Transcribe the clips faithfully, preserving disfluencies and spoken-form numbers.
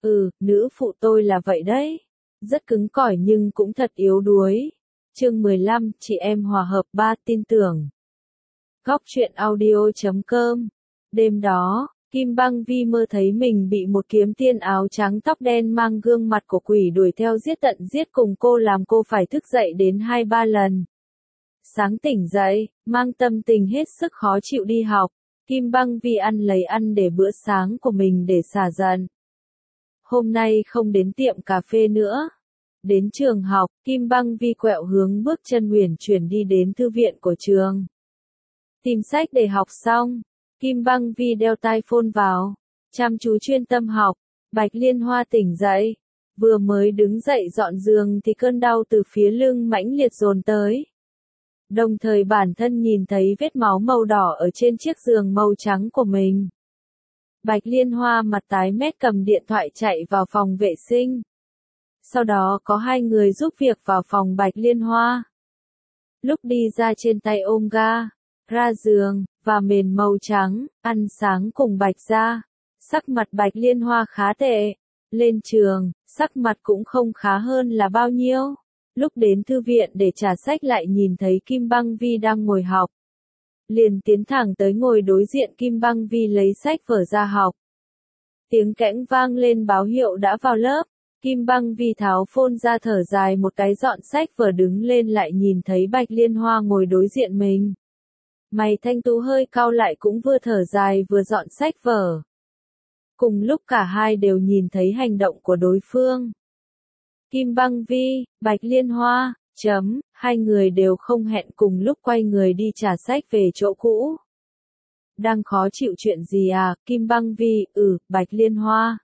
Ừ, nữ phụ tôi là vậy đấy. Rất cứng cỏi nhưng cũng thật yếu đuối. Chương mười lăm, chị em hòa hợp ba tin tưởng. Góc truyện audio chấm com. Đêm đó, Kim Băng Vi mơ thấy mình bị một kiếm tiên áo trắng tóc đen mang gương mặt của quỷ đuổi theo giết tận giết cùng cô, làm cô phải thức dậy đến hai ba lần. Sáng tỉnh dậy, mang tâm tình hết sức khó chịu đi học, Kim Băng Vi ăn lấy ăn để bữa sáng của mình để xả giận. Hôm nay không đến tiệm cà phê nữa. Đến trường học, Kim Băng Vi quẹo hướng bước chân uyển chuyển đi đến thư viện của trường. Tìm sách để học xong, Kim Băng Vi đeo tai phone vào, chăm chú chuyên tâm học. Bạch Liên Hoa tỉnh dậy, vừa mới đứng dậy dọn giường thì cơn đau từ phía lưng mãnh liệt dồn tới. Đồng thời bản thân nhìn thấy vết máu màu đỏ ở trên chiếc giường màu trắng của mình. Bạch Liên Hoa mặt tái mét cầm điện thoại chạy vào phòng vệ sinh. Sau đó có hai người giúp việc vào phòng Bạch Liên Hoa. Lúc đi ra trên tay ôm ga, ra giường, và mền màu trắng, ăn sáng cùng Bạch gia. Sắc mặt Bạch Liên Hoa khá tệ. Lên trường, sắc mặt cũng không khá hơn là bao nhiêu. Lúc đến thư viện để trả sách lại nhìn thấy Kim Băng Vi đang ngồi học. Liền tiến thẳng tới ngồi đối diện Kim Băng Vi lấy sách vở ra học. Tiếng kẽng vang lên báo hiệu đã vào lớp. Kim Băng Vi tháo phone ra thở dài một cái dọn sách vở đứng lên lại nhìn thấy Bạch Liên Hoa ngồi đối diện mình. Mày thanh tú hơi cau lại cũng vừa thở dài vừa dọn sách vở. Cùng lúc cả hai đều nhìn thấy hành động của đối phương. Kim Băng Vi, Bạch Liên Hoa, chấm, hai người đều không hẹn cùng lúc quay người đi trả sách về chỗ cũ. Đang khó chịu chuyện gì à, Kim Băng Vi, ừ, Bạch Liên Hoa.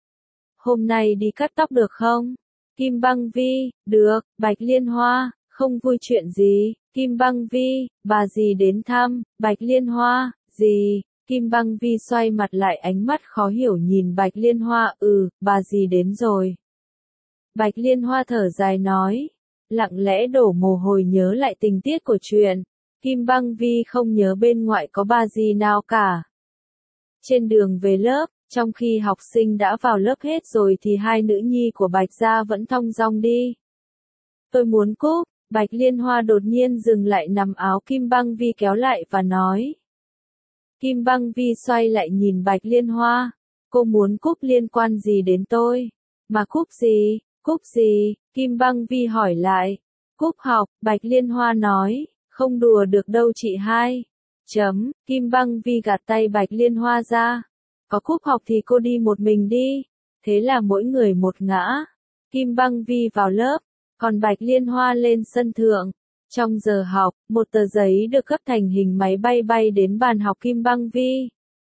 Hôm nay đi cắt tóc được không? Kim Băng Vi, được, Bạch Liên Hoa, không vui chuyện gì? Kim Băng Vi, bà dì đến thăm, Bạch Liên Hoa, gì? Kim Băng Vi xoay mặt lại ánh mắt khó hiểu nhìn Bạch Liên Hoa, ừ, bà dì đến rồi. Bạch Liên Hoa thở dài nói, lặng lẽ đổ mồ hôi nhớ lại tình tiết của chuyện. Kim Băng Vi không nhớ bên ngoại có bà dì nào cả. Trên đường về lớp, trong khi học sinh đã vào lớp hết rồi thì hai nữ nhi của Bạch gia vẫn thong dong đi. Tôi muốn cúp, Bạch Liên Hoa đột nhiên dừng lại nắm áo Kim Băng Vi kéo lại và nói. Kim Băng Vi xoay lại nhìn Bạch Liên Hoa, cô muốn cúp liên quan gì đến tôi? Mà cúp gì? Cúp gì? Kim Băng Vi hỏi lại. Cúp học, Bạch Liên Hoa nói, không đùa được đâu chị hai. Chấm, Kim Băng Vi gạt tay Bạch Liên Hoa ra. Có cúp học thì cô đi một mình đi. Thế là mỗi người một ngã. Kim Băng Vi vào lớp, còn Bạch Liên Hoa lên sân thượng. Trong giờ học, một tờ giấy được gấp thành hình máy bay bay đến bàn học Kim Băng Vi.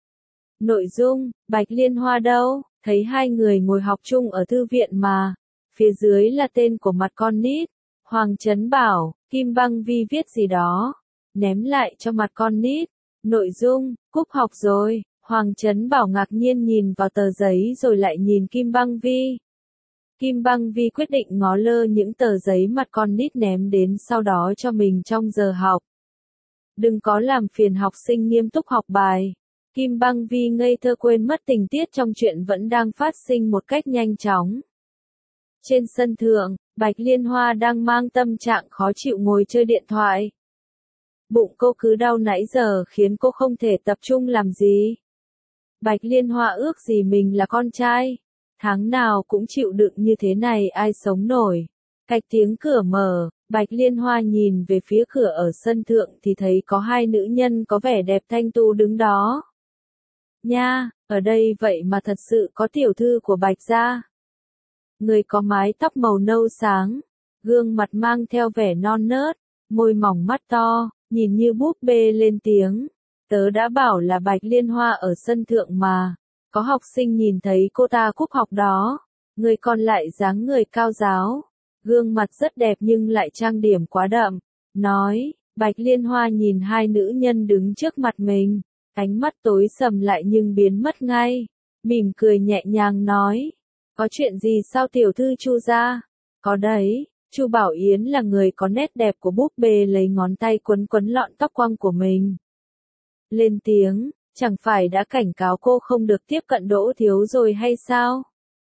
Nội dung, Bạch Liên Hoa đâu? Thấy hai người ngồi học chung ở thư viện mà. Phía dưới là tên của mặt con nít. Hoàng Trấn bảo, Kim Băng Vi viết gì đó. Ném lại cho mặt con nít. Nội dung, cúp học rồi. Hoàng Trấn bảo ngạc nhiên nhìn vào tờ giấy rồi lại nhìn Kim Băng Vi. Kim Băng Vi quyết định ngó lơ những tờ giấy mặt con nít ném đến sau đó cho mình trong giờ học. Đừng có làm phiền học sinh nghiêm túc học bài. Kim Băng Vi ngây thơ quên mất tình tiết trong chuyện vẫn đang phát sinh một cách nhanh chóng. Trên sân thượng, Bạch Liên Hoa đang mang tâm trạng khó chịu ngồi chơi điện thoại. Bụng cô cứ đau nãy giờ khiến cô không thể tập trung làm gì. Bạch Liên Hoa ước gì mình là con trai. Tháng nào cũng chịu đựng như thế này ai sống nổi. Cạch tiếng cửa mở, Bạch Liên Hoa nhìn về phía cửa ở sân thượng thì thấy có hai nữ nhân có vẻ đẹp thanh tú đứng đó. Nha, ở đây vậy mà thật sự có tiểu thư của Bạch gia. Người có mái tóc màu nâu sáng, gương mặt mang theo vẻ non nớt, môi mỏng mắt to, nhìn như búp bê lên tiếng. Tớ đã bảo là Bạch Liên Hoa ở sân thượng mà. Có học sinh nhìn thấy cô ta cúp học đó. Người còn lại dáng người cao ráo. Gương mặt rất đẹp nhưng lại trang điểm quá đậm. Nói, Bạch Liên Hoa nhìn hai nữ nhân đứng trước mặt mình. Ánh mắt tối sầm lại nhưng biến mất ngay. Mỉm cười nhẹ nhàng nói. Có chuyện gì sao tiểu thư Chu gia? Có đấy, Chu Bảo Yến là người có nét đẹp của búp bê lấy ngón tay quấn quấn lọn tóc quăng của mình. Lên tiếng, chẳng phải đã cảnh cáo cô không được tiếp cận Đỗ Thiếu rồi hay sao?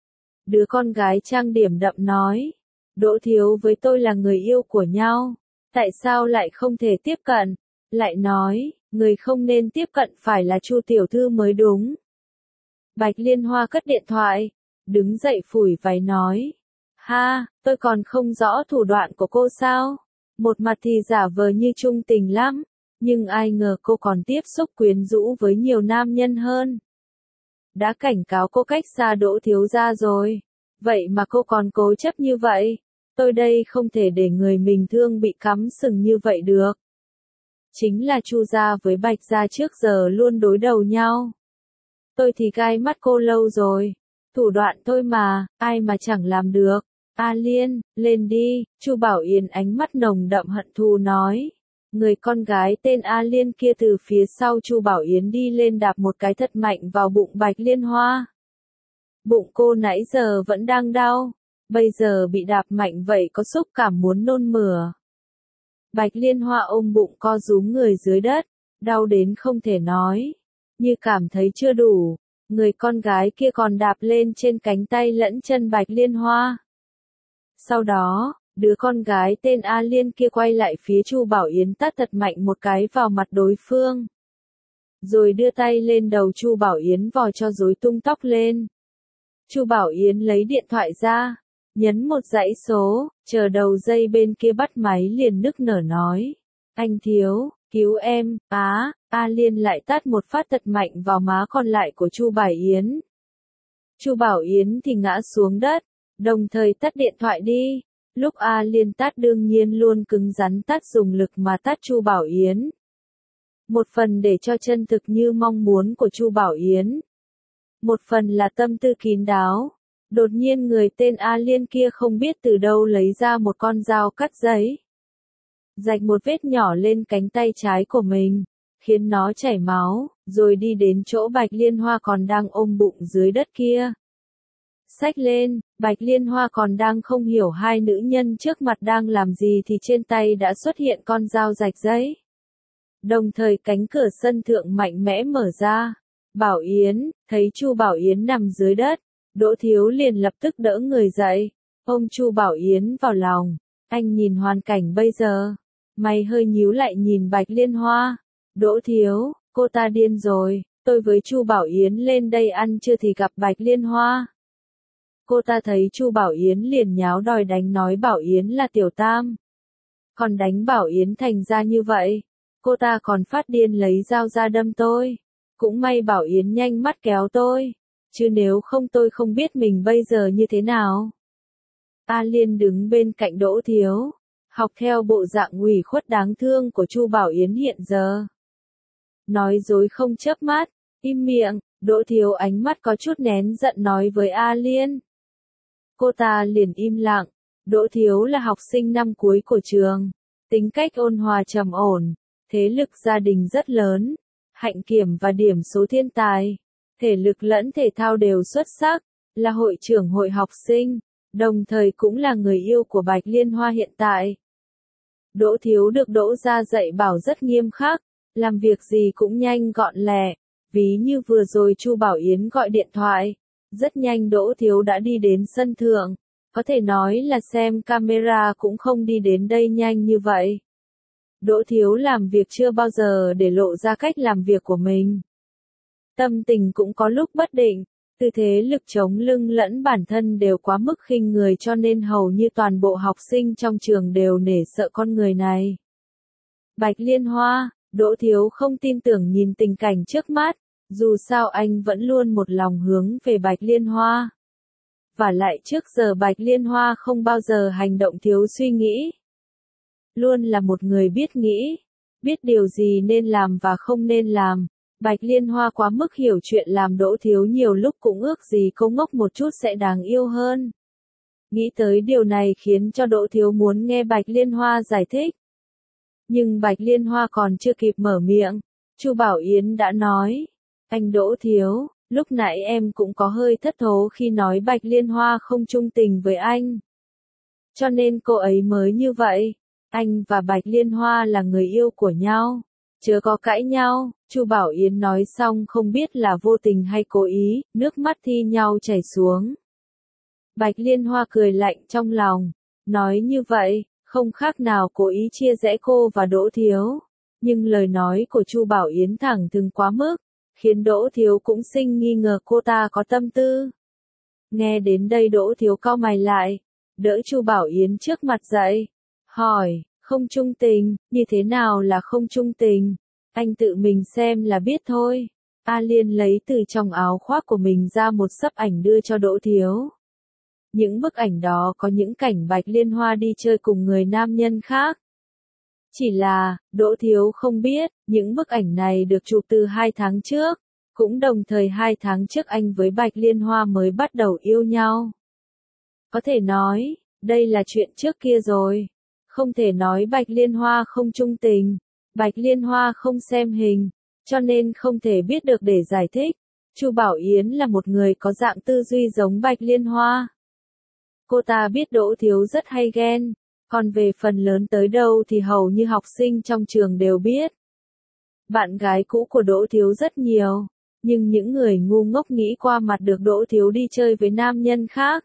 Đứa con gái trang điểm đậm nói. Đỗ Thiếu với tôi là người yêu của nhau. Tại sao lại không thể tiếp cận? Lại nói, người không nên tiếp cận phải là Chu tiểu thư mới đúng. Bạch Liên Hoa cất điện thoại, đứng dậy phủi váy nói. Ha, tôi còn không rõ thủ đoạn của cô sao? Một mặt thì giả vờ như trung tình lắm, nhưng ai ngờ cô còn tiếp xúc quyến rũ với nhiều nam nhân hơn. Đã cảnh cáo cô cách xa Đỗ thiếu gia rồi, vậy mà cô còn cố chấp như vậy. Tôi đây không thể để người mình thương bị cắm sừng như vậy được. Chính là Chu gia với Bạch gia trước giờ luôn đối đầu nhau. Tôi thì gai mắt cô lâu rồi. Thủ đoạn thôi mà, ai mà chẳng làm được. A Liên, lên đi, Chu Bảo Yến ánh mắt nồng đậm hận thù nói. Người con gái tên A Liên kia từ phía sau Chu Bảo Yến đi lên đạp một cái thật mạnh vào bụng Bạch Liên Hoa. Bụng cô nãy giờ vẫn đang đau, bây giờ bị đạp mạnh vậy có xúc cảm muốn nôn mửa. Bạch Liên Hoa ôm bụng co rúm người dưới đất, đau đến không thể nói. Như cảm thấy chưa đủ, người con gái kia còn đạp lên trên cánh tay lẫn chân Bạch Liên Hoa. Sau đó, đứa con gái tên A Liên kia quay lại phía Chu Bảo Yến tát thật mạnh một cái vào mặt đối phương. Rồi đưa tay lên đầu Chu Bảo Yến vò cho rối tung tóc lên. Chu Bảo Yến lấy điện thoại ra, nhấn một dãy số, chờ đầu dây bên kia bắt máy liền nức nở nói. Anh Thiếu, cứu em, á, A Liên lại tát một phát thật mạnh vào má còn lại của Chu Bảo Yến. Chu Bảo Yến thì ngã xuống đất, đồng thời tắt điện thoại đi. Lúc A Liên tát đương nhiên luôn cứng rắn tát dùng lực mà tát Chu Bảo Yến. Một phần để cho chân thực như mong muốn của Chu Bảo Yến. Một phần là tâm tư kín đáo. Đột nhiên người tên A Liên kia không biết từ đâu lấy ra một con dao cắt giấy. Rạch một vết nhỏ lên cánh tay trái của mình, khiến nó chảy máu, rồi đi đến chỗ Bạch Liên Hoa còn đang ôm bụng dưới đất kia. Xách lên, Bạch Liên Hoa còn đang không hiểu hai nữ nhân trước mặt đang làm gì thì trên tay đã xuất hiện con dao rạch giấy. Đồng thời cánh cửa sân thượng mạnh mẽ mở ra. Bảo Yến, thấy Chu Bảo Yến nằm dưới đất, Đỗ Thiếu liền lập tức đỡ người dậy, ôm Chu Bảo Yến vào lòng. Anh nhìn hoàn cảnh bây giờ, mày hơi nhíu lại nhìn Bạch Liên Hoa. Đỗ Thiếu, cô ta điên rồi, tôi với Chu Bảo Yến lên đây ăn trưa thì gặp Bạch Liên Hoa. Cô ta thấy Chu Bảo Yến liền nháo đòi đánh nói Bảo Yến là tiểu tam. Còn đánh Bảo Yến thành ra như vậy, cô ta còn phát điên lấy dao ra đâm tôi. Cũng may Bảo Yến nhanh mắt kéo tôi, chứ nếu không tôi không biết mình bây giờ như thế nào. A Liên đứng bên cạnh Đỗ Thiếu, học theo bộ dạng ủy khuất đáng thương của Chu Bảo Yến hiện giờ. Nói dối không chớp mắt, im miệng, Đỗ Thiếu ánh mắt có chút nén giận nói với A Liên. Cô ta liền im lặng. Đỗ Thiếu là học sinh năm cuối của trường, tính cách ôn hòa trầm ổn, thế lực gia đình rất lớn, hạnh kiểm và điểm số thiên tài, thể lực lẫn thể thao đều xuất sắc, là hội trưởng hội học sinh, đồng thời cũng là người yêu của Bạch Liên Hoa hiện tại. Đỗ Thiếu được Đỗ gia dạy bảo rất nghiêm khắc, làm việc gì cũng nhanh gọn lẹ, ví như vừa rồi Chu Bảo Yến gọi điện thoại. Rất nhanh Đỗ Thiếu đã đi đến sân thượng, có thể nói là xem camera cũng không đi đến đây nhanh như vậy. Đỗ Thiếu làm việc chưa bao giờ để lộ ra cách làm việc của mình. Tâm tình cũng có lúc bất định, tư thế lực chống lưng lẫn bản thân đều quá mức khinh người cho nên hầu như toàn bộ học sinh trong trường đều nể sợ con người này. Bạch Liên Hoa, Đỗ Thiếu không tin tưởng nhìn tình cảnh trước mắt. Dù sao anh vẫn luôn một lòng hướng về Bạch Liên Hoa. Và lại trước giờ Bạch Liên Hoa không bao giờ hành động thiếu suy nghĩ. Luôn là một người biết nghĩ, biết điều gì nên làm và không nên làm. Bạch Liên Hoa quá mức hiểu chuyện làm Đỗ Thiếu nhiều lúc cũng ước gì cô ngốc một chút sẽ đáng yêu hơn. Nghĩ tới điều này khiến cho Đỗ Thiếu muốn nghe Bạch Liên Hoa giải thích. Nhưng Bạch Liên Hoa còn chưa kịp mở miệng, Chu Bảo Yến đã nói. Anh Đỗ Thiếu, lúc nãy em cũng có hơi thất thố khi nói Bạch Liên Hoa không trung tình với anh. Cho nên cô ấy mới như vậy. Anh và Bạch Liên Hoa là người yêu của nhau. Chớ có cãi nhau, Chu Bảo Yến nói xong không biết là vô tình hay cố ý, nước mắt thi nhau chảy xuống. Bạch Liên Hoa cười lạnh trong lòng, nói như vậy, không khác nào cố ý chia rẽ cô và Đỗ Thiếu. Nhưng lời nói của Chu Bảo Yến thẳng thừng quá mức, khiến Đỗ Thiếu cũng sinh nghi ngờ cô ta có tâm tư. Nghe đến đây Đỗ Thiếu cau mày lại, đỡ Chu Bảo Yến trước mặt dậy, hỏi, không trung tình, như thế nào là không trung tình? Anh tự mình xem là biết thôi. A Liên lấy từ trong áo khoác của mình ra một xấp ảnh đưa cho Đỗ Thiếu. Những bức ảnh đó có những cảnh Bạch Liên Hoa đi chơi cùng người nam nhân khác. Chỉ là, Đỗ Thiếu không biết, những bức ảnh này được chụp từ hai tháng trước, cũng đồng thời hai tháng trước anh với Bạch Liên Hoa mới bắt đầu yêu nhau. Có thể nói, đây là chuyện trước kia rồi. Không thể nói Bạch Liên Hoa không trung tình, Bạch Liên Hoa không xem hình, cho nên không thể biết được để giải thích. Chu Bảo Yến là một người có dạng tư duy giống Bạch Liên Hoa. Cô ta biết Đỗ Thiếu rất hay ghen, còn về phần lớn tới đâu thì hầu như học sinh trong trường đều biết. Bạn gái cũ của Đỗ Thiếu rất nhiều, nhưng những người ngu ngốc nghĩ qua mặt được Đỗ Thiếu đi chơi với nam nhân khác.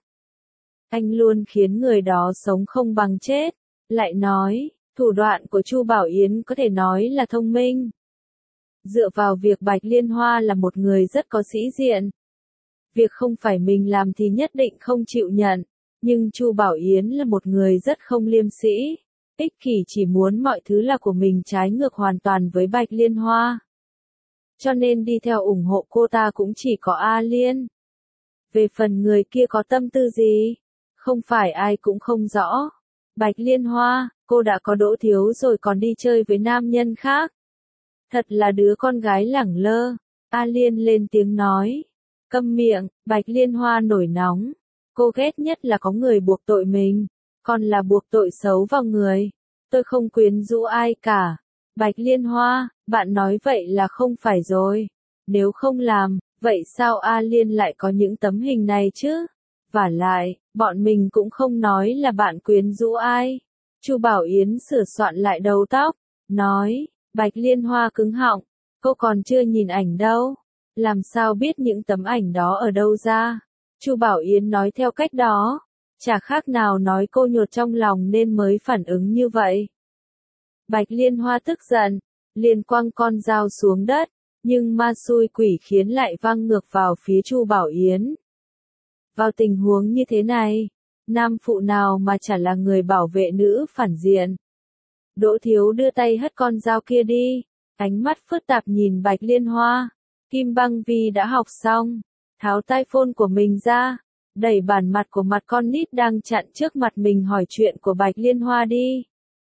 Anh luôn khiến người đó sống không bằng chết. Lại nói, thủ đoạn của Chu Bảo Yến có thể nói là thông minh. Dựa vào việc Bạch Liên Hoa là một người rất có sĩ diện. Việc không phải mình làm thì nhất định không chịu nhận. Nhưng Chu Bảo Yến là một người rất không liêm sĩ, ích kỷ chỉ muốn mọi thứ là của mình, trái ngược hoàn toàn với Bạch Liên Hoa. Cho nên đi theo ủng hộ cô ta cũng chỉ có A Liên. Về phần người kia có tâm tư gì, không phải ai cũng không rõ. Bạch Liên Hoa, cô đã có Đỗ Thiếu rồi còn đi chơi với nam nhân khác. Thật là đứa con gái lẳng lơ. A Liên lên tiếng nói. Câm miệng. Bạch Liên Hoa nổi nóng. Cô ghét nhất là có người buộc tội mình, còn là buộc tội xấu vào người. Tôi không quyến rũ ai cả. Bạch Liên Hoa, bạn nói vậy là không phải rồi. Nếu không làm, vậy sao A Liên lại có những tấm hình này chứ? Vả lại, bọn mình cũng không nói là bạn quyến rũ ai. Chu Bảo Yến sửa soạn lại đầu tóc, nói, Bạch Liên Hoa cứng họng, cô còn chưa nhìn ảnh đâu. Làm sao biết những tấm ảnh đó ở đâu ra? Chu Bảo Yến nói theo cách đó, chả khác nào nói cô nhột trong lòng nên mới phản ứng như vậy. Bạch Liên Hoa tức giận, liền quăng con dao xuống đất, nhưng ma xui quỷ khiến lại văng ngược vào phía Chu Bảo Yến. Vào tình huống như thế này, nam phụ nào mà chả là người bảo vệ nữ phản diện. Đỗ Thiếu đưa tay hất con dao kia đi, ánh mắt phức tạp nhìn Bạch Liên Hoa. Kim Băng Vi đã học xong, tháo tai phone của mình ra, đẩy bản mặt của mặt con nít đang chặn trước mặt mình hỏi chuyện của Bạch Liên Hoa đi.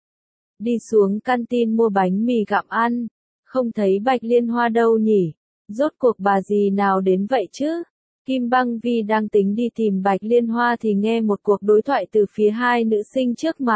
Đi xuống canteen mua bánh mì gặm ăn, không thấy Bạch Liên Hoa đâu nhỉ? Rốt cuộc bà gì nào đến vậy chứ? Kim Băng Vi đang tính đi tìm Bạch Liên Hoa thì nghe một cuộc đối thoại từ phía hai nữ sinh trước mặt.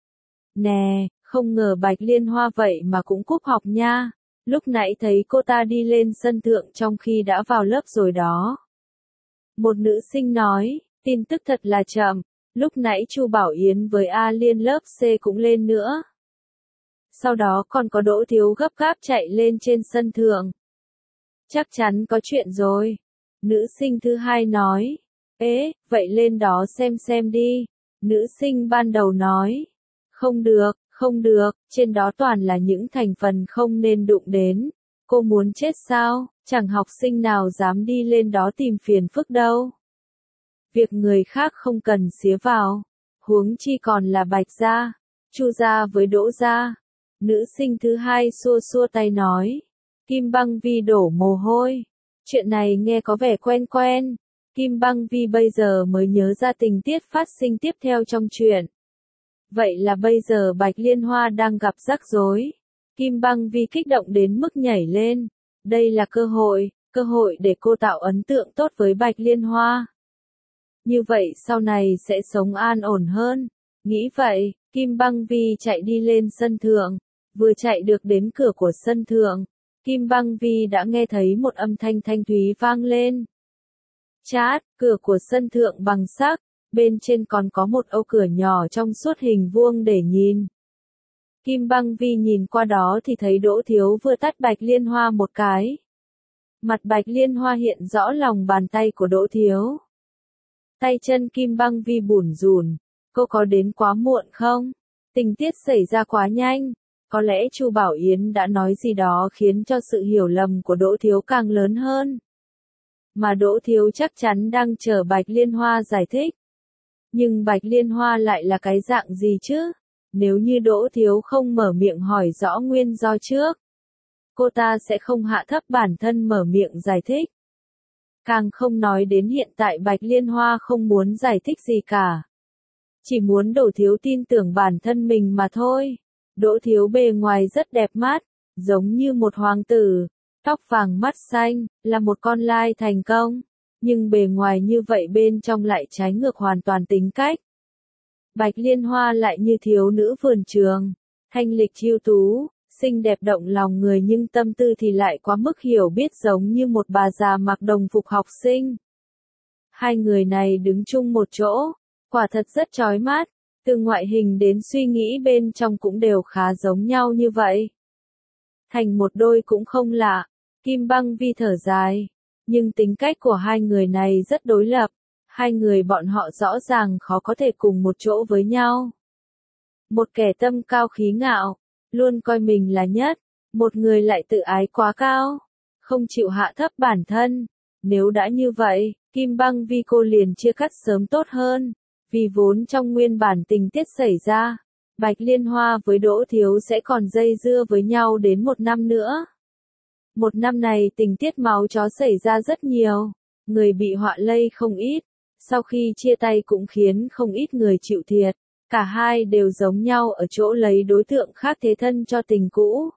Nè, không ngờ Bạch Liên Hoa vậy mà cũng cúp học nha. Lúc nãy thấy cô ta đi lên sân thượng trong khi đã vào lớp rồi đó. Một nữ sinh nói, tin tức thật là chậm, lúc nãy Chu Bảo Yến với A Liên lớp C cũng lên nữa. Sau đó còn có Đỗ Thiếu gấp gáp chạy lên trên sân thượng. Chắc chắn có chuyện rồi. Nữ sinh thứ hai nói, ế, vậy lên đó xem xem đi. Nữ sinh ban đầu nói, không được, không được, trên đó toàn là những thành phần không nên đụng đến. Cô muốn chết sao, chẳng học sinh nào dám đi lên đó tìm phiền phức đâu. Việc người khác không cần xía vào, huống chi còn là Bạch gia, Chu gia với Đỗ gia. Nữ sinh thứ hai xua xua tay nói, Kim Băng Vi đổ mồ hôi. Chuyện này nghe có vẻ quen quen. Kim Băng Vi bây giờ mới nhớ ra tình tiết phát sinh tiếp theo trong chuyện. Vậy là bây giờ Bạch Liên Hoa đang gặp rắc rối. Kim Băng Vi kích động đến mức nhảy lên. Đây là cơ hội, cơ hội để cô tạo ấn tượng tốt với Bạch Liên Hoa. Như vậy sau này sẽ sống an ổn hơn. Nghĩ vậy, Kim Băng Vi chạy đi lên sân thượng. Vừa chạy được đến cửa của sân thượng, Kim Băng Vi đã nghe thấy một âm thanh thanh thúy vang lên. Chát, cửa của sân thượng bằng sắt, bên trên còn có một ô cửa nhỏ trong suốt hình vuông để nhìn. Kim Băng Vi nhìn qua đó thì thấy Đỗ Thiếu vừa tát Bạch Liên Hoa một cái. Mặt Bạch Liên Hoa hiện rõ lòng bàn tay của Đỗ Thiếu. Tay chân Kim Băng Vi bủn rủn, cô có đến quá muộn không? Tình tiết xảy ra quá nhanh, có lẽ Chu Bảo Yến đã nói gì đó khiến cho sự hiểu lầm của Đỗ Thiếu càng lớn hơn. Mà Đỗ Thiếu chắc chắn đang chờ Bạch Liên Hoa giải thích. Nhưng Bạch Liên Hoa lại là cái dạng gì chứ? Nếu như Đỗ Thiếu không mở miệng hỏi rõ nguyên do trước, cô ta sẽ không hạ thấp bản thân mở miệng giải thích. Càng không nói đến hiện tại Bạch Liên Hoa không muốn giải thích gì cả. Chỉ muốn Đỗ Thiếu tin tưởng bản thân mình mà thôi. Đỗ Thiếu bề ngoài rất đẹp mắt, giống như một hoàng tử, tóc vàng mắt xanh, là một con lai thành công. Nhưng bề ngoài như vậy bên trong lại trái ngược hoàn toàn tính cách. Bạch Liên Hoa lại như thiếu nữ vườn trường, thanh lịch chiêu tú, xinh đẹp động lòng người nhưng tâm tư thì lại quá mức hiểu biết giống như một bà già mặc đồng phục học sinh. Hai người này đứng chung một chỗ, quả thật rất chói mắt, từ ngoại hình đến suy nghĩ bên trong cũng đều khá giống nhau như vậy. Thành một đôi cũng không lạ, Kim Băng Vi thở dài, nhưng tính cách của hai người này rất đối lập, hai người bọn họ rõ ràng khó có thể cùng một chỗ với nhau. Một kẻ tâm cao khí ngạo, luôn coi mình là nhất, một người lại tự ái quá cao, không chịu hạ thấp bản thân. Nếu đã như vậy, Kim Băng Vi cô liền chia cắt sớm tốt hơn, vì vốn trong nguyên bản tình tiết xảy ra, Bạch Liên Hoa với Đỗ Thiếu sẽ còn dây dưa với nhau đến một năm nữa. Một năm này tình tiết máu chó xảy ra rất nhiều, người bị họa lây không ít, sau khi chia tay cũng khiến không ít người chịu thiệt. Cả hai đều giống nhau ở chỗ lấy đối tượng khác thế thân cho tình cũ.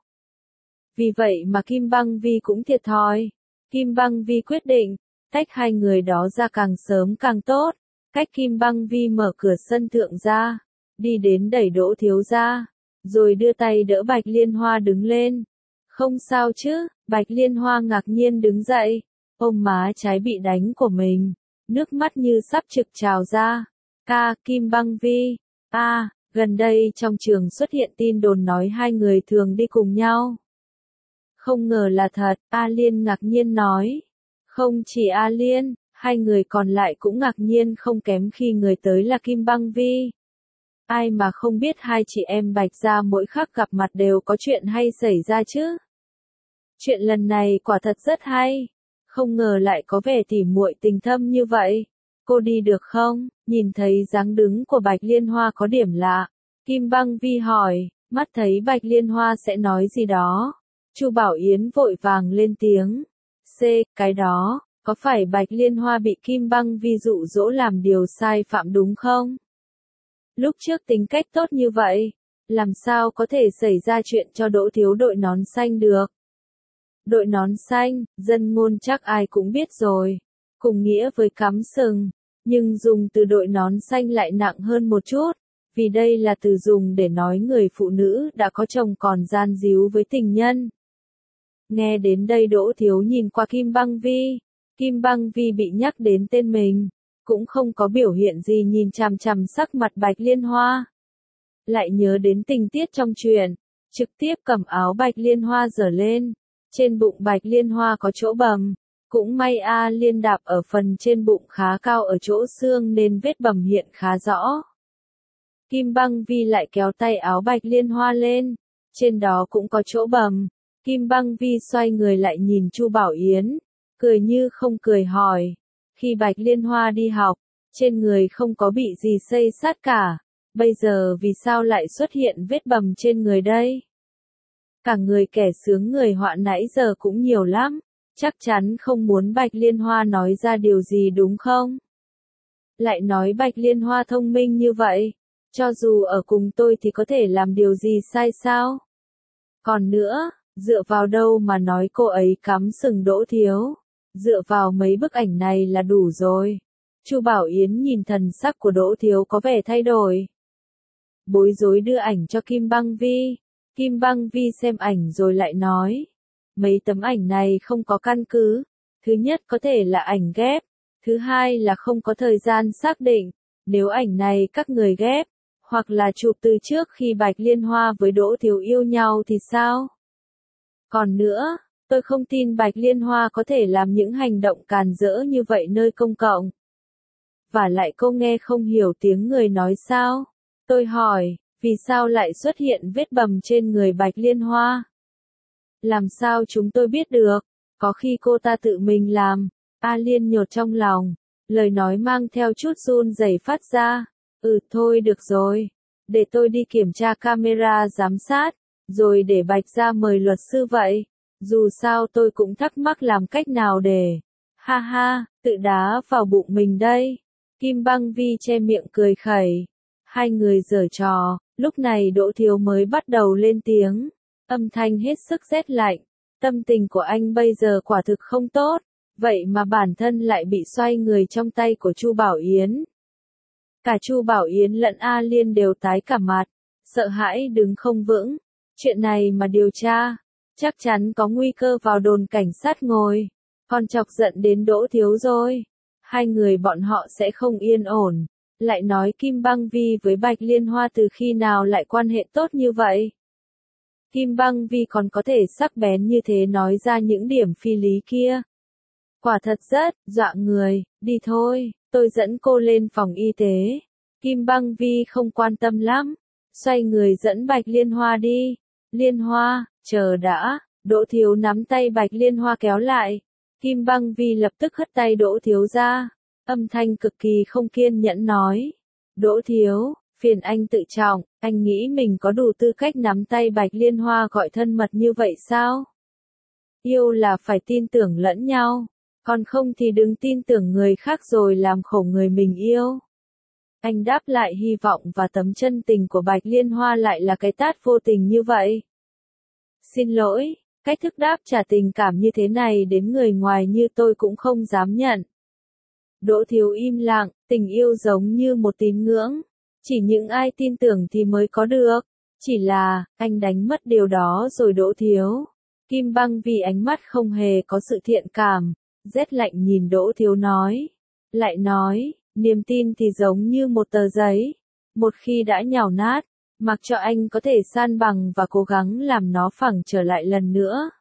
Vì vậy mà Kim Băng Vi cũng thiệt thòi. Kim Băng Vi quyết định, tách hai người đó ra càng sớm càng tốt. Cách Kim Băng Vi mở cửa sân thượng ra, đi đến đẩy Đỗ Thiếu ra, rồi đưa tay đỡ Bạch Liên Hoa đứng lên. Không sao chứ, Bạch Liên Hoa ngạc nhiên đứng dậy, ôm má trái bị đánh của mình, nước mắt như sắp trực trào ra. Ca, Kim Băng Vi. A, à, gần đây trong trường xuất hiện tin đồn nói hai người thường đi cùng nhau. Không ngờ là thật, A Liên ngạc nhiên nói. Không chỉ A Liên, hai người còn lại cũng ngạc nhiên không kém khi người tới là Kim Băng Vi. Ai mà không biết hai chị em Bạch Gia mỗi khắc gặp mặt đều có chuyện hay xảy ra chứ. Chuyện lần này quả thật rất hay, không ngờ lại có vẻ tỉ muội tình thâm như vậy. Cô đi được không? Nhìn thấy dáng đứng của Bạch Liên Hoa có điểm lạ. Kim Băng Vi hỏi, mắt thấy Bạch Liên Hoa sẽ nói gì đó. Chu Bảo Yến vội vàng lên tiếng. C, cái đó, có phải Bạch Liên Hoa bị Kim Băng Vi dụ dỗ làm điều sai phạm đúng không? Lúc trước tính cách tốt như vậy, làm sao có thể xảy ra chuyện cho Đỗ Thiếu đội nón xanh được? Đội nón xanh, dân ngôn chắc ai cũng biết rồi. Cùng nghĩa với cắm sừng. Nhưng dùng từ đội nón xanh lại nặng hơn một chút, vì đây là từ dùng để nói người phụ nữ đã có chồng còn gian díu với tình nhân. Nghe đến đây Đỗ Thiếu nhìn qua Kim Băng Vi, Kim Băng Vi bị nhắc đến tên mình, cũng không có biểu hiện gì nhìn chằm chằm sắc mặt Bạch Liên Hoa. Lại nhớ đến tình tiết trong truyện, trực tiếp cầm áo Bạch Liên Hoa giở lên, trên bụng Bạch Liên Hoa có chỗ bầm. Cũng may A Liên đạp ở phần trên bụng khá cao ở chỗ xương nên vết bầm hiện khá rõ. Kim Băng Vi lại kéo tay áo Bạch Liên Hoa lên, trên đó cũng có chỗ bầm. Kim Băng Vi xoay người lại nhìn Chu Bảo Yến, cười như không cười hỏi, khi Bạch Liên Hoa đi học, trên người không có bị gì xây sát cả, bây giờ vì sao lại xuất hiện vết bầm trên người đây? Cả người kẻ sướng người họa nãy giờ cũng nhiều lắm. Chắc chắn không muốn Bạch Liên Hoa nói ra điều gì đúng không? Lại nói Bạch Liên Hoa thông minh như vậy, cho dù ở cùng tôi thì có thể làm điều gì sai sao? Còn nữa, dựa vào đâu mà nói cô ấy cắm sừng Đỗ Thiếu? Dựa vào mấy bức ảnh này là đủ rồi. Chu Bảo Yến nhìn thần sắc của Đỗ Thiếu có vẻ thay đổi. Bối rối đưa ảnh cho Kim Băng Vi. Kim Băng Vi xem ảnh rồi lại nói. Mấy tấm ảnh này không có căn cứ. Thứ nhất có thể là ảnh ghép. Thứ hai là không có thời gian xác định. Nếu ảnh này các người ghép, hoặc là chụp từ trước khi Bạch Liên Hoa với Đỗ Thiếu yêu nhau thì sao? Còn nữa, tôi không tin Bạch Liên Hoa có thể làm những hành động càn rỡ như vậy nơi công cộng. Và lại cô nghe không hiểu tiếng người nói sao? Tôi hỏi, vì sao lại xuất hiện vết bầm trên người Bạch Liên Hoa? Làm sao chúng tôi biết được? Có khi cô ta tự mình làm. A Liên nhột trong lòng. Lời nói mang theo chút run rẩy phát ra. Ừ thôi được rồi. Để tôi đi kiểm tra camera giám sát. Rồi để Bạch ra mời luật sư vậy. Dù sao tôi cũng thắc mắc làm cách nào để. Ha ha, tự đá vào bụng mình đây. Kim Băng Vi che miệng cười khẩy. Hai người giở trò. Lúc này Đỗ Thiếu mới bắt đầu lên tiếng. Âm thanh hết sức rét lạnh. Tâm tình của anh bây giờ quả thực không tốt. Vậy mà bản thân lại bị xoay người trong tay của Chu Bảo Yến. Cả Chu Bảo Yến lẫn A Liên đều tái cả mặt. Sợ hãi đứng không vững. Chuyện này mà điều tra. Chắc chắn có nguy cơ vào đồn cảnh sát ngồi. Còn chọc giận đến Đỗ Thiếu rồi. Hai người bọn họ sẽ không yên ổn. Lại nói Kim Băng Vi với Bạch Liên Hoa từ khi nào lại quan hệ tốt như vậy? Kim Băng Vi còn có thể sắc bén như thế nói ra những điểm phi lý kia. Quả thật rất, dọa người, đi thôi, tôi dẫn cô lên phòng y tế. Kim Băng Vi không quan tâm lắm. Xoay người dẫn Bạch Liên Hoa đi. Liên Hoa, chờ đã, Đỗ Thiếu nắm tay Bạch Liên Hoa kéo lại. Kim Băng Vi lập tức hất tay Đỗ Thiếu ra. Âm thanh cực kỳ không kiên nhẫn nói. Đỗ Thiếu, phiền anh tự trọng, anh nghĩ mình có đủ tư cách nắm tay Bạch Liên Hoa gọi thân mật như vậy sao? Yêu là phải tin tưởng lẫn nhau, còn không thì đừng tin tưởng người khác rồi làm khổ người mình yêu. Anh đáp lại hy vọng và tấm chân tình của Bạch Liên Hoa lại là cái tát vô tình như vậy. Xin lỗi, cách thức đáp trả tình cảm như thế này đến người ngoài như tôi cũng không dám nhận. Đỗ Thiếu im lặng, tình yêu giống như một tín ngưỡng. Chỉ những ai tin tưởng thì mới có được. Chỉ là, anh đánh mất điều đó rồi Đỗ Thiếu. Kim Băng vì ánh mắt không hề có sự thiện cảm. Rét lạnh nhìn Đỗ Thiếu nói. Lại nói, niềm tin thì giống như một tờ giấy. Một khi đã nhào nát, mặc cho anh có thể san bằng và cố gắng làm nó phẳng trở lại lần nữa.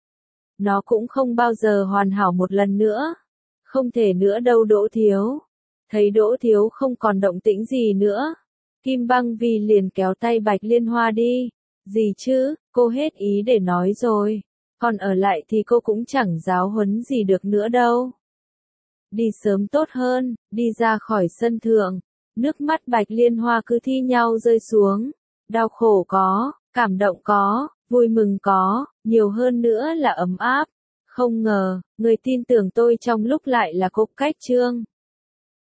Nó cũng không bao giờ hoàn hảo một lần nữa. Không thể nữa đâu Đỗ Thiếu. Thấy Đỗ Thiếu không còn động tĩnh gì nữa. Kim Băng Vi liền kéo tay Bạch Liên Hoa đi. Gì chứ, cô hết ý để nói rồi. Còn ở lại thì cô cũng chẳng giáo huấn gì được nữa đâu. Đi sớm tốt hơn, đi ra khỏi sân thượng. Nước mắt Bạch Liên Hoa cứ thi nhau rơi xuống. Đau khổ có, cảm động có, vui mừng có, nhiều hơn nữa là ấm áp. Không ngờ, người tin tưởng tôi trong lúc lại là Cục Cách Trương.